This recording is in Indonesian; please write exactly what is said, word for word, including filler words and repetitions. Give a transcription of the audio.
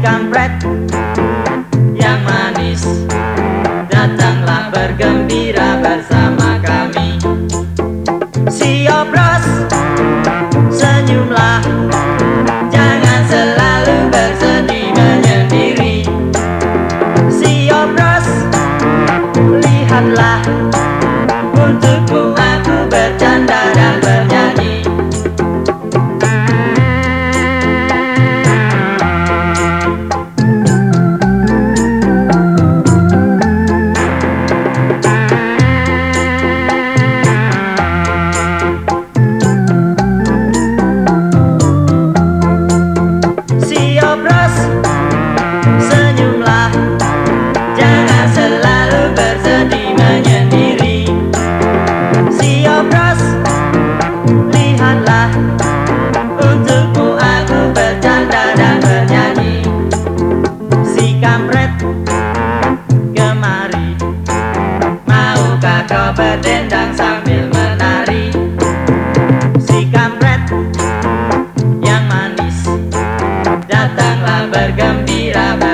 kampret yang manis, datanglah bergembira bersama kami. Si Obros, senyumlah, jangan selalu bersedih menyendiri. Si Obros, lihatlah, untukmu aku bercanda dan bernyanyi. Si Obros, senyumlah, jangan selalu bersedih menyendiri. Si Obros, lihatlah, untukmu aku bercanda dan bernyanyi. Si kampret, kemari, maukah kau berdendang sambil menari? Si kampret yang manis, datanglah bergembira